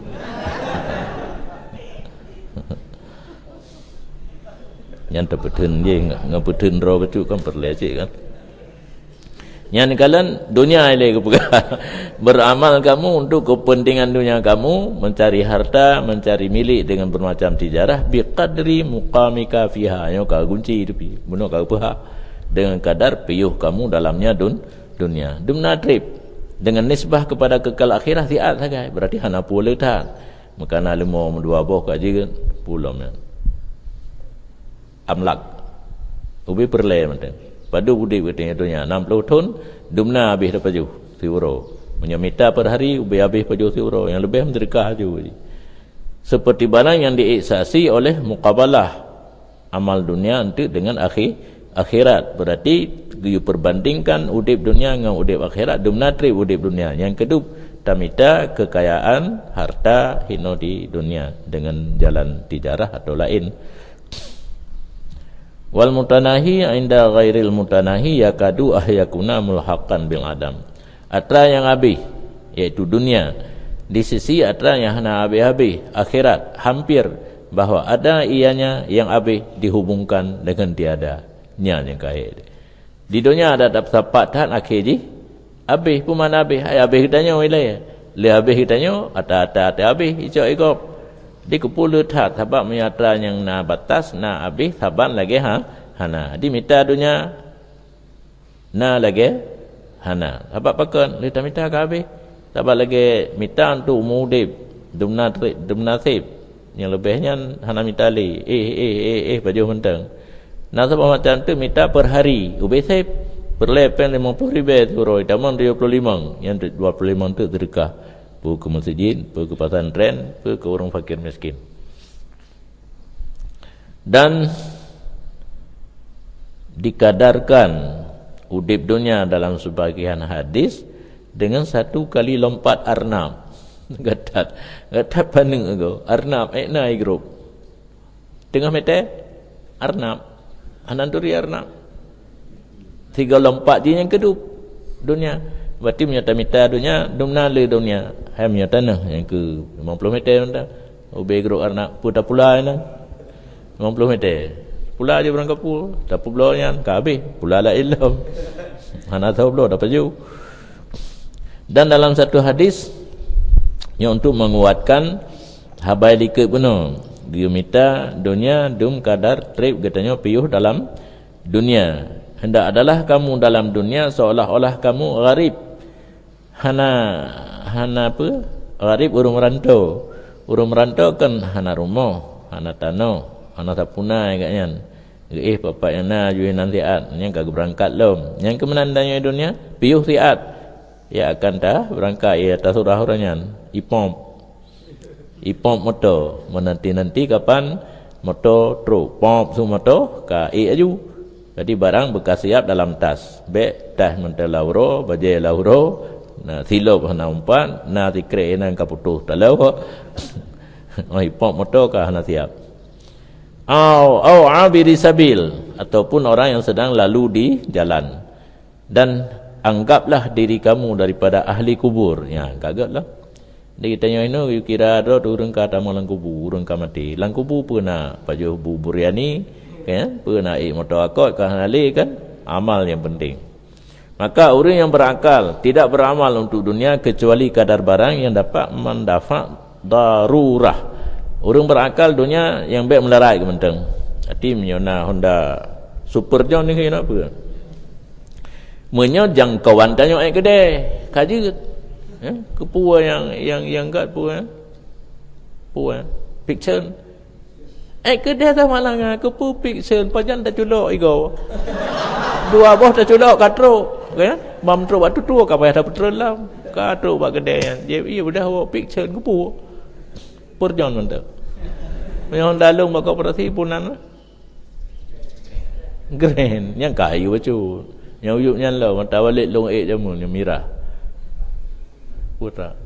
S1: Yang terpetun je, ngapetun roh baju kan perleceh kan. Yang kalian dunia ini beramal kamu untuk kepentingan dunia kamu, mencari harta, mencari milik dengan bermacam tijarah, biqadri muqamika fiha, yang kau kunci itu pi, bunuh kau peha, dengan kadar piyuh kamu dalamnya dunia. Dumna trip dengan nisbah kepada kekal akhirah tiat sagai, berarti hana pula tak. Makana limo dua boh kaji kan pulamnya. Amlak. Ubi perle macam. Padu budi katanya dunia 60 tahun dumna habis dapat ju euro. Menyamita per hari ubi habis paju euro, yang lebih menderkah ju. Seperti barang yang diiksasi oleh muqabalah amal dunia nanti dengan akhirat. Berarti you perbandingkan udip dunia dengan udip akhirat, dumna trip udip dunia. Yang kedua, tamita kekayaan harta hino di dunia dengan jalan tijarah atau lain. Wal mutanahi inda ghairil mutanahi yakadu ahyakuna mulhaqan bil adam. Atra yang habis iaitu dunia, di sisi atra yang hana habis akhirat, hampir bahawa ada ianya yang habis dihubungkan dengan tiada nya yang kaya. Di dunia ada dapat tahan akhir ji habis pun mana habis kitanya wilayah le habis kitanya ata habis ijo ikop di kepulu tat sebab menyatra yang na batas na habis saban lagi hana di mita dunia na lagi hana sebab pakon le mita ka habis sebab lagi mita untuk mudib dumna sip yang lebihnya hana mita li baju mentang. Nah sebab macam tu minta per hari. Ubi saya perlepen 50,000 tu roi. Taman 25. Yang 25 tu sedekah. Pergi ke masjid, pergi ke pesantren, pergi ke orang fakir miskin. Dan dikadarkan udip dunia dalam sebagian hadis dengan 1 kali lompat arnab. Gatat pandang aku. Arnab ekna igrup. Tengah mete arnab. Ananduri arnab 3 lompat je yang kedua dunia. Berarti menyata mita dunia dumna le dunia hai menyata nah yang ke 50 meter dah ubi geruk arnab puta pula nah 50 meter pula je berangkat pul tapi bloknya ka habis pula la ilham hana tahu blok dapat jauh. Dan dalam satu hadis yang untuk menguatkan habai dikit benar dia minta dunia dum kadar trip katanya piyuh dalam dunia. Hendak adalah kamu dalam dunia seolah-olah kamu gharib. Hana apa? Gharib urung merantau. Urung merantau kan hana rumah, hana tanah, hana sapuna agaknya. Bapak yang na jual nanti yang kagak berangkat lom. Yang kemenandanya dunia piyuh riat. Ya akan dah berangkat ya tasurah orangnya. Ipom motor menanti kapan motor truk pom su motor ka aju. Jadi barang bekas siap dalam tas. Bek tas mental lauro, baju lauro, na silop hana umpan, na tikre nang kaputuh talau. Ipom motor ka hana siap. au abiri sabil, ataupun orang yang sedang lalu di jalan. Dan anggaplah diri kamu daripada ahli kubur. Ya, kagaklah. Dia tanya ini, kira ada turun ke atas lang kubur, turun ke mati. Lang kubur pernah baju buriani, kan? Pernah motor akot kan hali kan? Amal yang penting. Maka orang yang berakal tidak beramal untuk dunia kecuali kadar barang yang dapat mendapat darurah. Orang berakal dunia yang baik melarat ke mentang. Hati menyona Honda Super John ni kena apa? Menyojang kawan tanya ai kedai. Kaji ya, kepua yang kat pua. Pua. Picture. Ai kedai tak malang kepu picture pajan tak culok igo. Dua boh tak culok katro. Kan? Mam tro batu tu ka payah petrol lah. Ka tro bak kedai kan. Dia udah bawa picture kepu. Perjon mentang. Yang dalung bak operasi punan. Grand yang kayu bacu. Yang uyupnya lah mata balik long jamun yang mirah. Putra.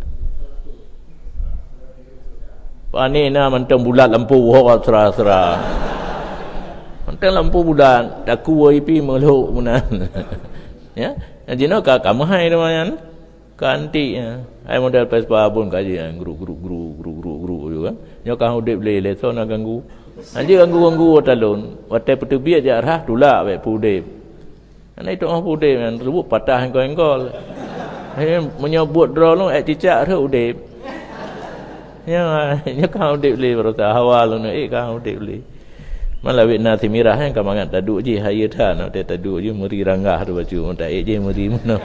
S1: Pani na mentang bulat lampu hok sera-sera. Mentang lampu bulat tak kuai pi meluk munan. Ya, jino ka kamahai demanyan. Kanti ya. Ai model Vespa pun kaji guru juga. Nyo ka udip le leso na ganggu. Anji ganggu talun. Watai petubi aja arah tulak bae pudip. Ana itu orang pudip kan rebut patah engkol-engkol. Ai menyebut draw lu cicak re udip. Ya, nya ka udip le berota awal nu ka udip le. Malah wit nasi mirah kan kamangan taduk je haya tan dia taduk je meri ranggah tu baju tak je meri mana.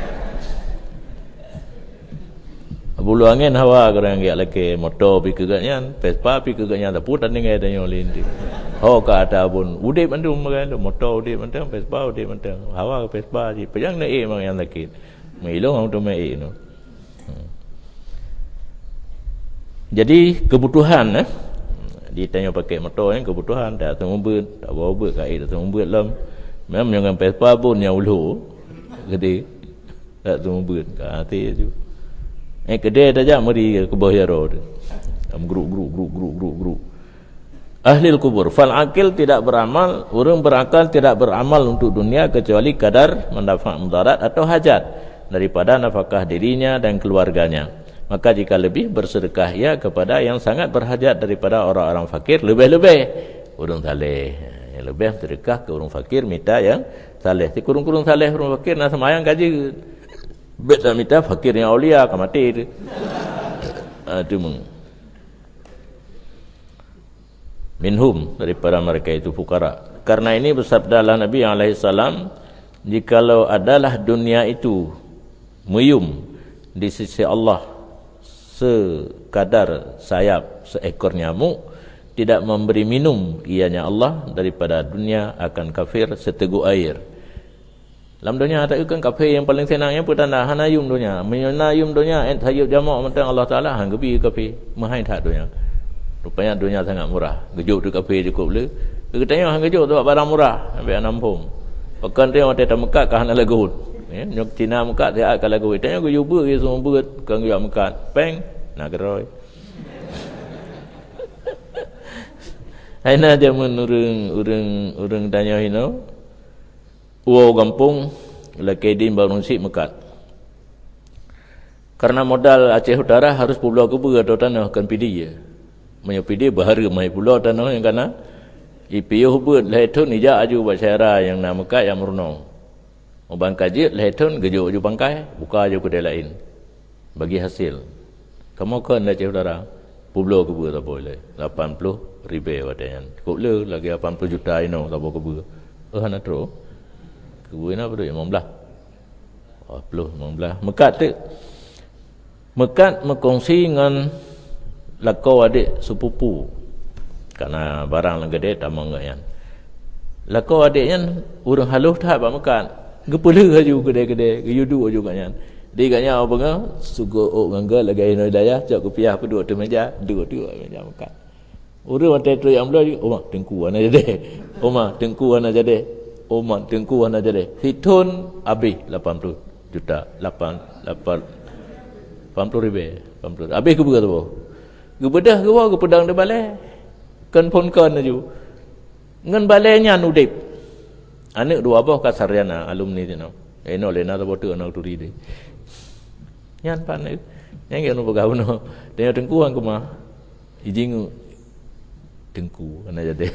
S1: Bulu angin hawa kerang dia lagi motor pi kegatnya, Vespa pi kegatnya tak putan dengan tanya lindi. Oh ka ada pun udip mandum kan motor udip mandang Vespa udip mandang. Hawa ke Vespa je pejang nak mang yang lagi. Melong auto mai no. Jadi kebutuhan ditanya pakai motor yang kebutuhan tak temu ber tak bawa ber kai tak temu ber lam memang jangan Vespa pun yang ulu gede tak temu ber ka hati tu gede saja meri ke bawah road gru ahli kubur fal akil tidak beramal orang berakal tidak beramal untuk dunia kecuali kadar mendapat mudarat atau hajat daripada nafkah dirinya dan keluarganya. Maka jika lebih bersedekah ia kepada yang sangat berhajat daripada orang-orang fakir lebih-lebih urang saleh. Yang lebih sedekah ke orang fakir minta yang saleh. Si kurung-kurung saleh orang fakir nak semayang gaji. Bet dah minta fakir yang aulia ka mati tu. Tu minhum daripada mereka itu fukara. Karena ini bersabdalah Nabi alaihi salam, jikalau adalah dunia itu muyum di sisi Allah sekadar sayap seekor nyamuk, tidak memberi minum ianya Allah daripada dunia akan kafir seteguk air. Dalam dunia tak kan kafir yang paling senangnya petanda hanayum dunia, menayum dunia sayup jamak mentang Allah Taala hang gebi kafir mahai tak dunia. Rupanya dunia sangat murah. Gejuk tu kafir cukup le. Ketanya hang gejuk tu barang murah ambil nampung. Pekan dia mata mekat ka hana lagu. Nyok Cina mekat dia ka lagu. Tanya ku yuba ke semua berat kan dia mekat. Peng nak geroi. Aina dia urang tanya hino. Uau kampung Lakidin bangun si mekat. Karena modal Aceh Utara harus pulau kubur atau tanah kan pidi je. Menyepidi bahara mai pulau tanah yang kana ipiyo hubut lehetun ija aju basyara yang nama kat yang murnong. Ubang kaji lehetun gejuk aju bangkai buka aju kedai lain. Bagi hasil. Kamu kan Aceh Utara pulau kubur tak boleh. 80 ribu katanya. Cukup le lagi 80 juta ino tak boleh kubur. Nak terus. Kubur ina apa tu 15. 15. Mekat tu. Mekat mengkongsi dengan lakau adik sepupu. Karena barang lang gede tamang gayan. Lakau adiknya urang halus tak ba mekat. Gepele aju gede-gede, geyudu aju gayan. Di ganya apa ngah sugo ngangga lagi ino daya cak kopiah peduk tu meja, dua meja mekat. Urang mate tu yang belah oma tengku ana jadi. Oma tengku ana jadi. Oma tengku ana jadi. Hitun habis 80 juta. 80 ribu. 80. Habis ke berapa tu? Gebedah ke apa? Gepedang dia balik. Kan pun kan aju. ngan balenya nudip ane dua boh kasariana alumni tino eno lena botu anak turi de nyan pan yang no bagauno dia tengku ang kuma ijing tengku ana jadi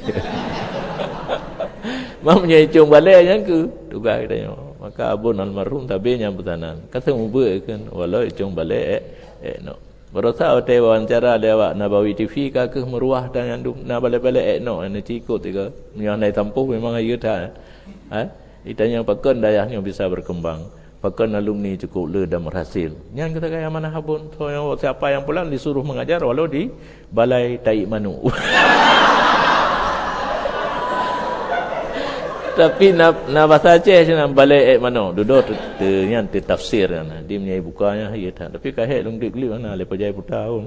S1: mamnya icung balai yang ke tugas dia maka abun almarhum tabe nyambutanan kata mube kan walau icung balai no berasa ote wawancara lewat Nabawi TV ka ke meruah dan yang na balai-balai no ana cikut tiga yang nai tampuh memang ayu dah itanya pakon dayahnya bisa berkembang pakon alumni cukup le dan berhasil yang kita kaya mana habun so yang siapa yang pulang disuruh mengajar walau di balai tai manu tapi na bahasa Aceh sana balai mano duduk yang tafsir kan dia punya bukanya ya tapi kahek long dik liu na lepas jaya putau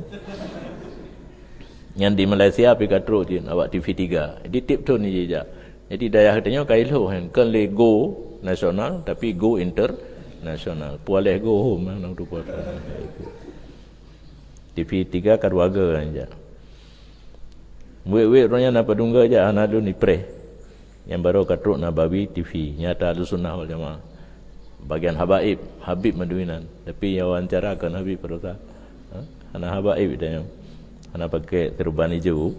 S1: yang di Malaysia pi katro je awak TV3 di tip tu ni je jadi daya katanya kailo kan le go nasional tapi go internasional boleh go home nang tu puasa TV3 keluarga aja we ronya na padungga aja anadu ni pre yang baru katruk Nabawi TV nyata Ahlussunnah wal Jamaah bagian Habib Maduinan tapi yang wawancara kan Habib Perosa ana Habaib dia ana pakai serban hijau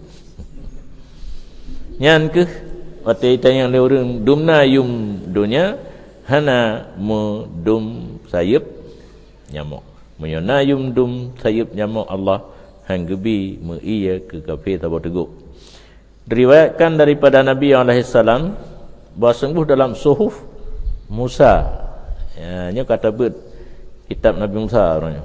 S1: nyan ke waktu itu yang leurung dumna yum dunya hana mudum sayup nyamuk menyona yum dum sayup nyamuk Allah hanggebi me iya ke kafe tabo teguk. Diriwayatkan daripada Nabi SAW bahawa sungguh dalam suhuf Musa nya kata bet kitab Nabi Musa orangnya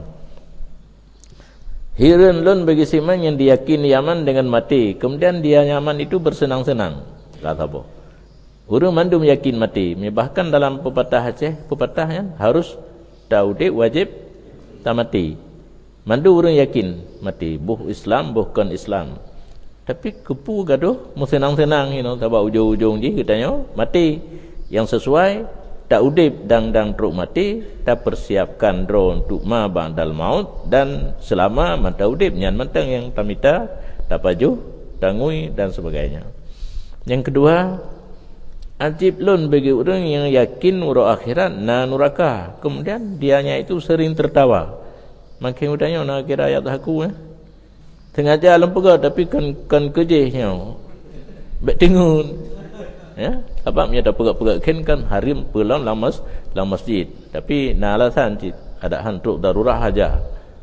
S1: hiren lun bagi siman yang diyakini Yaman dengan mati kemudian dia Yaman itu bersenang-senang kata apa orang mandum yakin mati bahkan dalam pepatah Aceh pepatah kan harus daudek wajib tak mati mandu orang yakin mati buh Islam bukan Islam tapi kepu gaduh mu senang-senang tabak ujung-ujung je katanya mati yang sesuai tak udip dang truk mati tak persiapkan drone untuk ma ba'dal maut dan selama mata udip nyan mentang yang tamita tak paju tangui dan sebagainya. Yang kedua ajib lun bagi orang yang yakin urang akhirat na neraka kemudian dianya itu sering tertawa makin udahnya nak kira ayat aku sengaja alam pegah tapi kan kejehnya baik tengok ya apa punya dah pegak-pegak kan harim pulang la masjid tapi na alasan cik ada hantuk darurah aja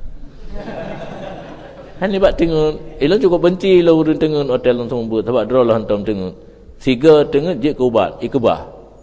S1: han ni bak tengok elok cukup benci lah urang tengok hotel langsung buat sebab draw lah hantam tengok siga tengok je kubat ikbah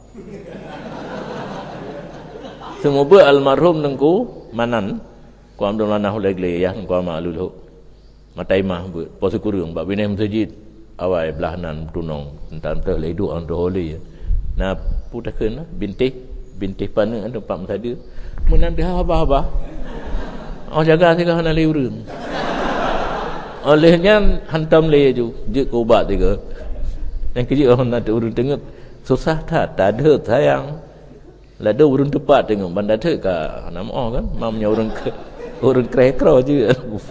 S1: semoga almarhum nengku manan ku amdul lanah legle ya ku maklul mataimah buat puasa kurung bab bina masjid awal belahanan tunong tentang terledu on the holy na putakeun bintih pana ada pak masada menang dia habah-habah jaga segala hana le urang olehnya hantam le ju je ko ubat tiga yang kerja orang nak urang tengok susah tak ada sayang lada urang tepat tengok bandar te ka nama kan mamnya urang krekro je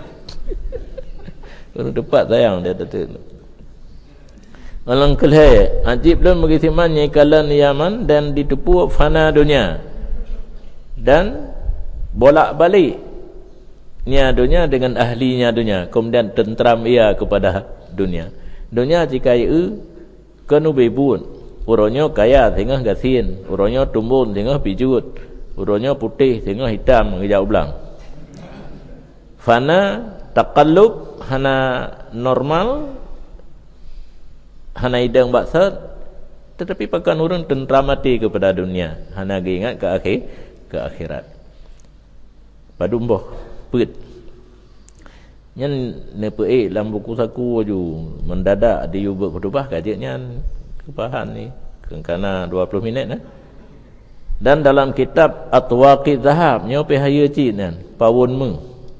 S1: orang tepat sayang dia tetap Alang kelai ajib dan bagi simannya kalan Yaman dan ditepu fana dunia dan bolak-balik nya dunia dengan ahlinya dunia kemudian tentram ia kepada dunia jika ia kanu bebun urangnya kaya tengah gasin urangnya tumbun tengah pijut urangnya putih tengah hitam hijau belang fana taqallub hana normal hana idang baksa tetapi pakan orang tentramati kepada dunia hana ingat ke akhirat padumboh pet nyan nepe dalam buku saku aju mendadak di ubah kedubah kajiannya kepahan ni kena 20 minit dan dalam kitab Atwaqi Zahab nyope haya cinan pawun mu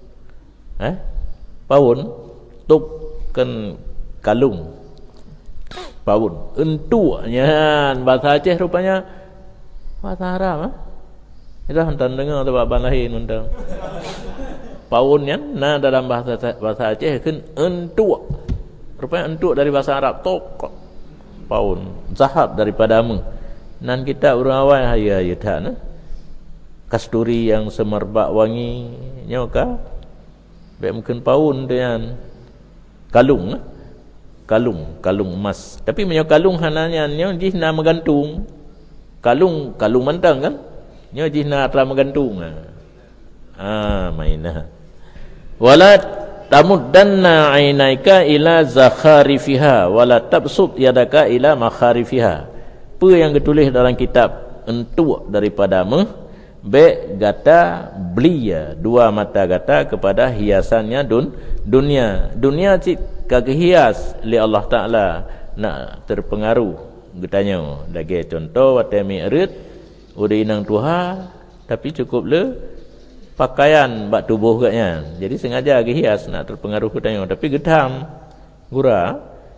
S1: pawun tuk kan kalung pawun entunya bahasa Aceh rupanya bahasa Arab kita hantar dengar atau bapak lahir undang pawunnya nah dalam bahasa Aceh kan entu rupanya entu dari bahasa Arab tok paun zahab daripadamu nan kita urang awal haya tak nah kasturi yang semerbak wangi nyoka baik mungkin paun dengan kalung kalung emas tapi menyo kalung hananya nyo jihna menggantung kalung mantang kan nyo jihna tra menggantung mainah wala tamuddanna ainaika ila zakharifiha wala tabsut yadaka ila makharifiha. Apa yang ditulis dalam kitab entuk daripadamu be gata belia dua mata gata kepada hiasannya dunia cik kagak hias li Allah Taala nak terpengaruh getanya lagi contoh wate mi'rid udah inang tuha tapi cukup le pakaian bak tubuh katnya. Jadi sengaja ke hias nak terpengaruh katanya tapi gedam gura.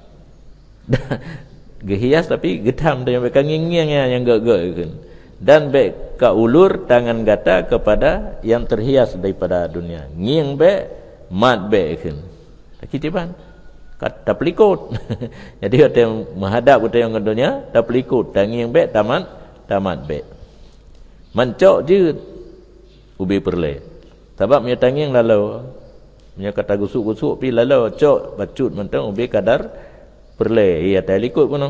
S1: Gehias tapi gedam dia mereka nging-ngingnya yang gak-gak kan. Dan baik ka ulur tangan gata kepada yang terhias daripada dunia. Nging be mat be kan. Kitiban kata pelikut. Jadi ada yang menghadap ke yang dunia dah pelikut. Nging be tamat be. Mancok je ubi perle. Sebab punya tanging lalu punya kata gusuk-gusuk pi lalu cok bacut mentang ubi kadar perle. Ia tak ikut pun.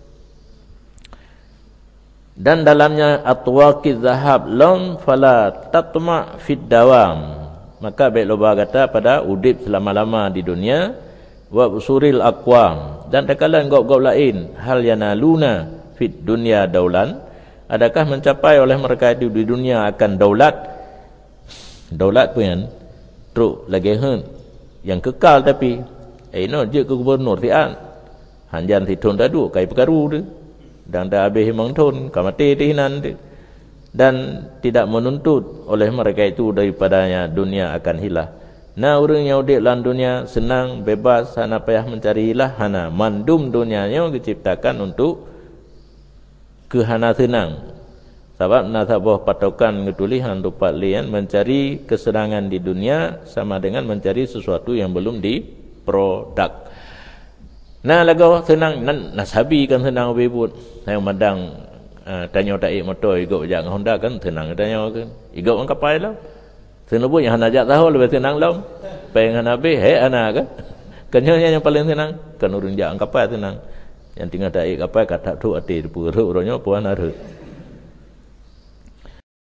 S1: Dan dalamnya atwaqi zahab lam fala tatma fid dawam. Maka baik loba kata pada udip selama-lama di dunia wa usuril aqwam dan takalan gop-gop lain hal yanaluna fid dunya daulan adakah mencapai oleh mereka itu di dunia akan daulat pun truk lagi yang kekal tapi no je ke gubernur tian hanjan titun tadu kai perkaru tu dan dah habis himang tun kamati tihinan tu dan tidak menuntut oleh mereka itu daripadanya dunia akan hilang. Nah orang yang hidup dalam dunia senang bebas hana payah mencari hilah hana mandum dunianya diciptakan untuk kehana senang. Sebab nasabah patokan ngetulihan rupat lian mencari kesenangan di dunia sama dengan mencari sesuatu yang belum diproduk. Nah lagu senang nasabi kan senang bebut. Saya madang tanya taik motor igok jangan Honda kan senang tanya kan. Igok kan kapal lah. Senang pun yang najak tahu lebih senang lah. Pengen habis ana kan. Kenyanya yang paling senang kan urang jangan kapal senang. Yang tinggal taik kapal kata tu ati puruk orangnya puan arut.